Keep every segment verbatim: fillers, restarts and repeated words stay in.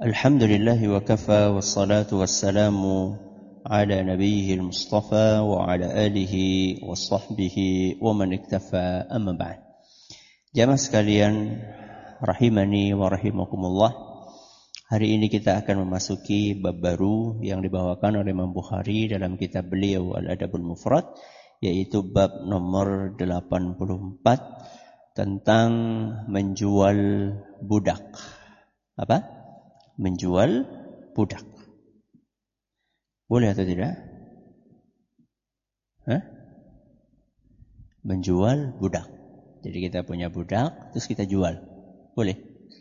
Alhamdulillahi wa kafa wassalatu wassalamu ala nabiyyil mustafa wa ala alihi wa sahbihi wa man iktafa amma ba'd. Jamaah sekalian rahimani wa rahimakumullah. Hari ini kita akan memasuki bab baru yang dibawakan oleh Imam Bukhari dalam kitab beliau Al-Adabul Mufrad, yaitu bab nomor delapan puluh empat tentang menjual budak. Apa? Menjual budak. Boleh atau tidak? Hah? Menjual budak. Jadi kita punya budak, terus kita jual. Boleh?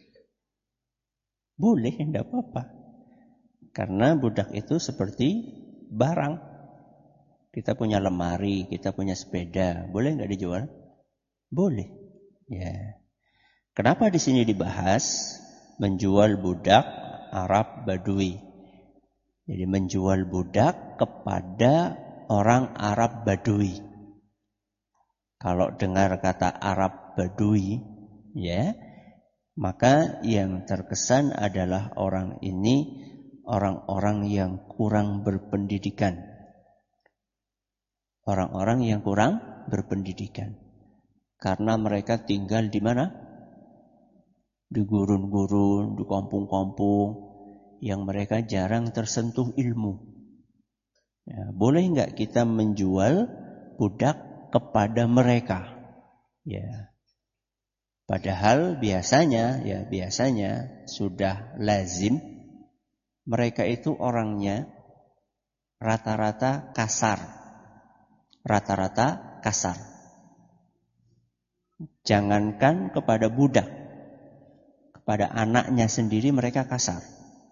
Boleh, tidak apa-apa. Karena budak itu seperti barang. Kita punya lemari, kita punya sepeda. Boleh nggak dijual? Boleh. Ya. Kenapa di sini dibahas menjual budak Arab Badui? Jadi menjual budak kepada orang Arab Badui. Kalau dengar kata Arab Badui, ya, maka yang terkesan adalah orang ini orang-orang yang kurang berpendidikan. Orang-orang yang kurang berpendidikan. Karena mereka tinggal di mana? Di gurun-gurun, di kampung-kampung yang mereka jarang tersentuh ilmu. Ya, boleh nggak kita menjual budak kepada mereka? Ya. Padahal biasanya, ya biasanya sudah lazim mereka itu orangnya rata-rata kasar, rata-rata kasar. Jangankan kepada budak, pada anaknya sendiri mereka kasar.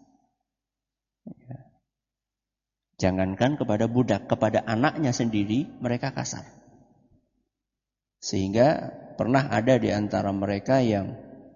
Jangankan kepada budak, kepada anaknya sendiri mereka kasar. Sehingga pernah ada di antara mereka yang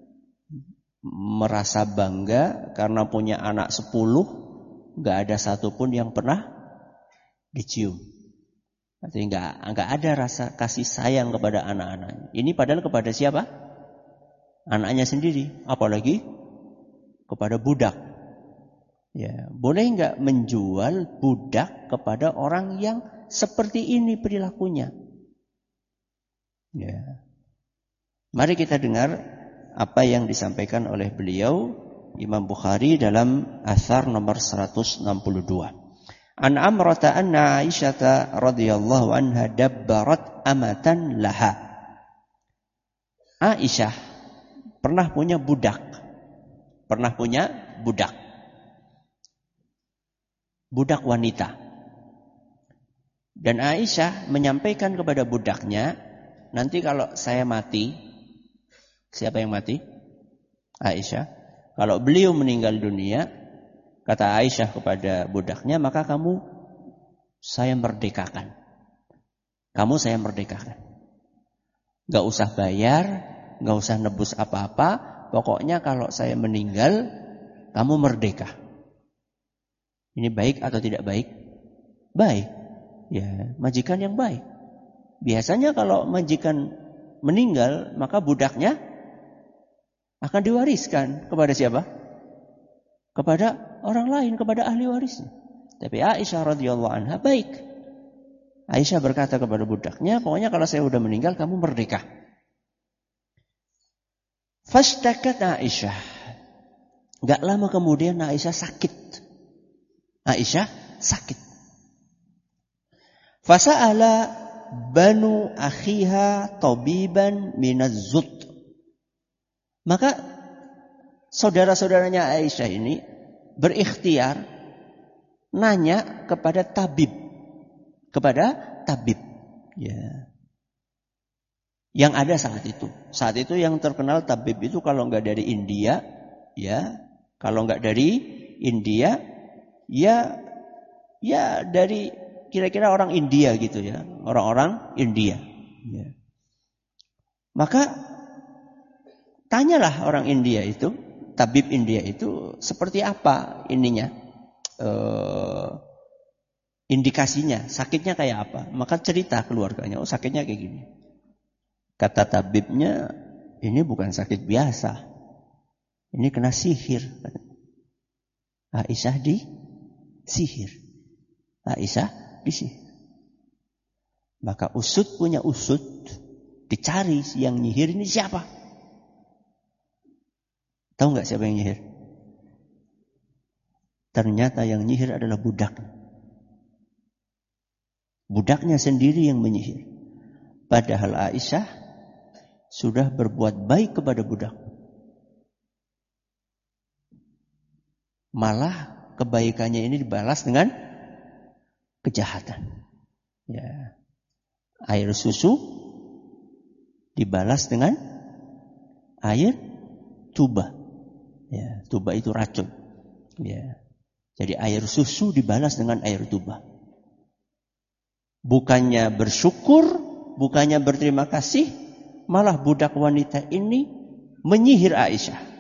merasa bangga karena punya anak sepuluh, gak ada satupun yang pernah dicium. Artinya gak, gak ada rasa kasih sayang kepada anak-anaknya. Ini padahal kepada siapa? Anaknya sendiri, apalagi kepada budak. Ya, boleh enggak menjual budak kepada orang yang seperti ini perilakunya? Ya. Mari kita dengar apa yang disampaikan oleh beliau Imam Bukhari dalam athar nomor seratus enam puluh dua. An Amrata anna Aisyata radhiyallahu anha dabbarat amatan laha. Aisyah pernah punya budak. Pernah punya budak. Budak wanita. Dan Aisyah menyampaikan kepada budaknya, nanti kalau saya mati, siapa yang mati? Aisyah. Kalau beliau meninggal dunia, kata Aisyah kepada budaknya, maka kamu saya merdekakan. Kamu saya merdekakan. Gak usah bayar, gak usah nebus apa-apa. Pokoknya kalau saya meninggal, kamu merdeka. Ini baik atau tidak baik? Baik. Ya, majikan yang baik. Biasanya kalau majikan meninggal, maka budaknya akan diwariskan kepada siapa? Kepada orang lain, kepada ahli warisnya. Tapi Aisyah radhiyallahu anha baik. Aisyah berkata kepada budaknya, pokoknya kalau saya sudah meninggal, kamu merdeka. Fashtakat Aisyah. Gak lama kemudian Aisyah sakit. Aisyah sakit. Fasa'ala banu akhiha tabiban minazzut. Maka saudara-saudaranya Aisyah ini berikhtiar nanya kepada tabib. Kepada tabib. Ya. Yang ada saat itu. Saat itu yang terkenal tabib itu kalau enggak dari India, ya, kalau enggak dari India, ya, ya dari kira-kira orang India gitu ya, orang-orang India. Ya. Maka tanyalah orang India itu, tabib India itu seperti apa ininya, e, indikasinya, sakitnya kayak apa? Maka cerita keluarganya, oh sakitnya kayak gini. Kata tabibnya, ini bukan sakit biasa. Ini kena sihir. Aisyah disihir. Aisyah disihir. Maka usut punya usut, dicari yang nyihir ini siapa? Tahu nggak siapa yang nyihir? Ternyata yang nyihir adalah budak. Budaknya sendiri yang menyihir. Padahal Aisyah sudah berbuat baik kepada budak. Malah kebaikannya ini dibalas dengan kejahatan. Ya. Air susu dibalas dengan air tuba. Ya, tuba itu racun. Ya. Jadi air susu dibalas dengan air tuba. Bukannya bersyukur, bukannya berterima kasih, malah budak wanita ini menyihir Aisyah.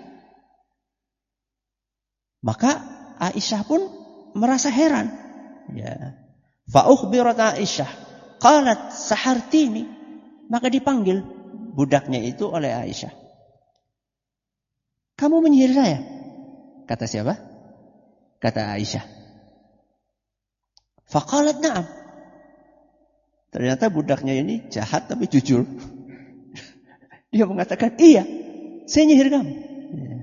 Maka Aisyah pun merasa heran. Ya. Fa ukhbirat Aisyah, qalat sahartini. Maka dipanggil budaknya itu oleh Aisyah. Kamu menyihir saya? Kata siapa? Kata Aisyah. Fa qalat na'am. Ternyata budaknya ini jahat tapi jujur. Dia mengatakan, iya, saya nyihir kamu. Ya.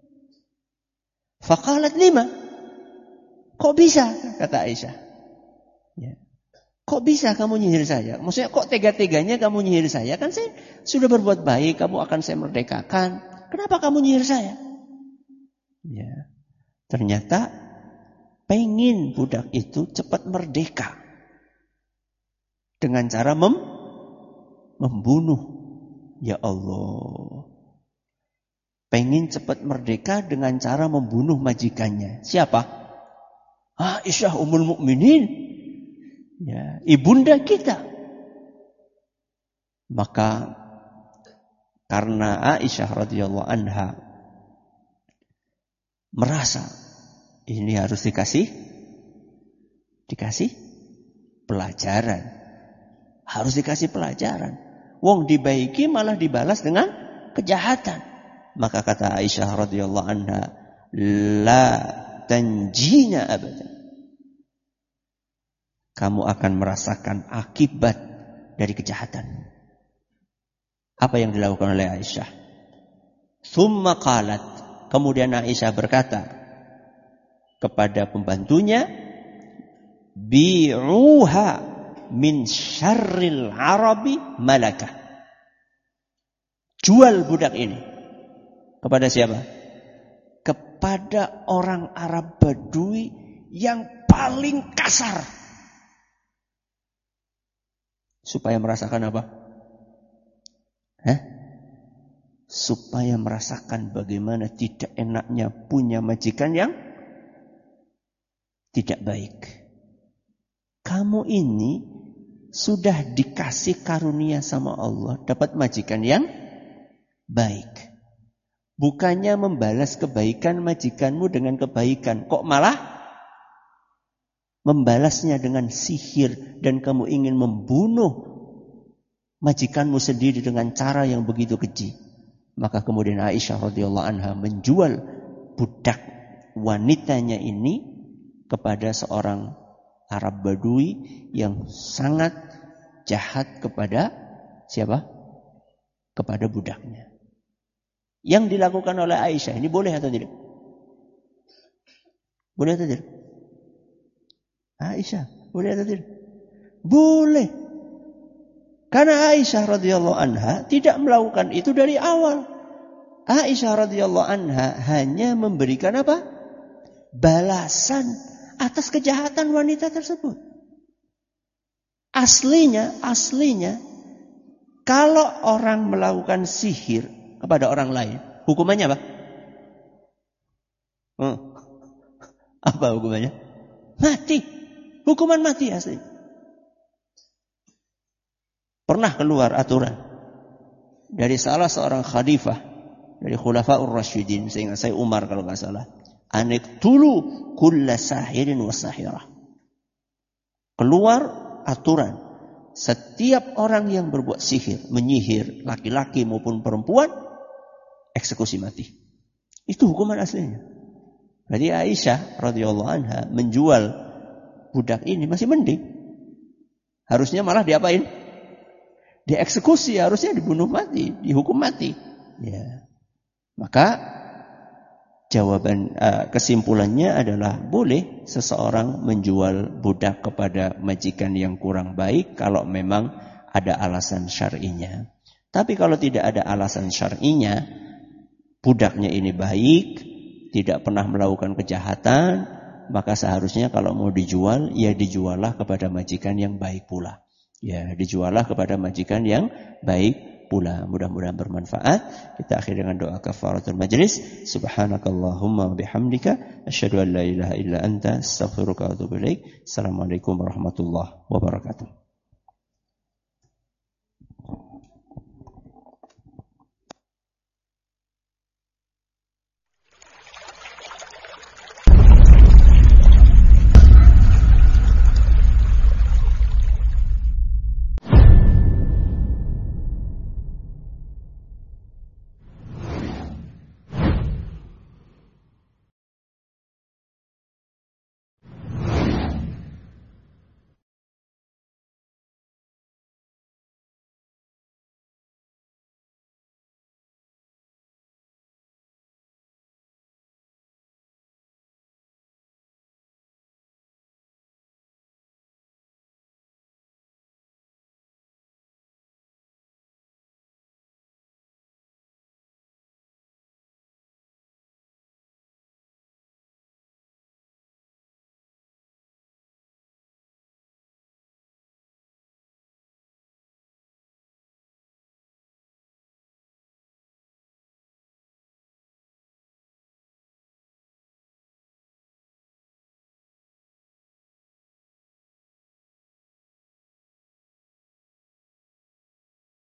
Faqalat lima. Kok bisa? Kata Aisyah. Ya. Kok bisa kamu nyihir saya? Maksudnya kok tega-teganya kamu nyihir saya? Kan saya sudah berbuat baik, kamu akan saya merdekakan. Kenapa kamu nyihir saya? Ya. Ternyata pengen budak itu cepat merdeka. Dengan cara mem membunuh. Ya Allah. Pengen cepat merdeka dengan cara membunuh majikannya. Siapa? Aisyah Ummul Mukminin. Ya, ibunda kita. Maka karena Aisyah radhiyallahu anha merasa ini harus dikasih dikasih pelajaran. Harus dikasih pelajaran. Wong dibaiki malah dibalas dengan kejahatan. Maka kata Aisyah radhiyallahu anha, la tanjina abadan. Kamu akan merasakan akibat dari kejahatan. Apa yang dilakukan oleh Aisyah? Tsumma qalat, kemudian Aisyah berkata kepada pembantunya, bi'uha min syarril arabi malakah. Jual budak ini. Kepada siapa? Kepada orang Arab Badui yang paling kasar. Supaya merasakan apa? Hah? Supaya merasakan bagaimana tidak enaknya punya majikan yang tidak baik. Kamu ini sudah dikasih karunia sama Allah, dapat majikan yang baik. Bukannya membalas kebaikan majikanmu dengan kebaikan. Kok malah membalasnya dengan sihir. Dan kamu ingin membunuh majikanmu sendiri dengan cara yang begitu keji. Maka kemudian Aisyah radhiyallahu anha menjual budak wanitanya ini kepada seorang Arab Badui yang sangat jahat kepada siapa? Kepada budaknya. Yang dilakukan oleh Aisyah ini boleh atau tidak? Boleh atau tidak? Aisyah, boleh atau tidak? Boleh. Karena Aisyah radhiyallahu anha tidak melakukan itu dari awal. Aisyah radhiyallahu anha hanya memberikan apa? Balasan atas kejahatan wanita tersebut. Aslinya, aslinya kalau orang melakukan sihir kepada orang lain, hukumannya apa? Hmm. Apa hukumannya? Mati. Hukuman mati asli. Pernah keluar aturan dari salah seorang khalifah dari Khulafaur Rasyidin, sehingga saya Umar kalau nggak salah, aniqtulu kulla sahirin wa sahirah. Keluar aturan, setiap orang yang berbuat sihir, menyihir laki-laki maupun perempuan, eksekusi mati. Itu hukuman aslinya. Berarti Aisyah radhiyallahu anha menjual budak ini masih mending. Harusnya malah diapain? Dieksekusi, harusnya dibunuh mati, dihukum mati. Ya. Maka jawaban uh, kesimpulannya adalah boleh seseorang menjual budak kepada majikan yang kurang baik kalau memang ada alasan syar'inya. Tapi kalau tidak ada alasan syar'inya, budaknya ini baik, tidak pernah melakukan kejahatan, maka seharusnya kalau mau dijual, ya dijuallah kepada majikan yang baik pula. Ya, dijuallah kepada majikan yang baik pula. Mudah-mudahan bermanfaat. Kita akhiri dengan doa kafaratul majlis. Subhanakallahumma bihamdika asyhadu an la ilaha illa anta astaghfiruka wa atubu ilaik. Assalamualaikum warahmatullahi wabarakatuh.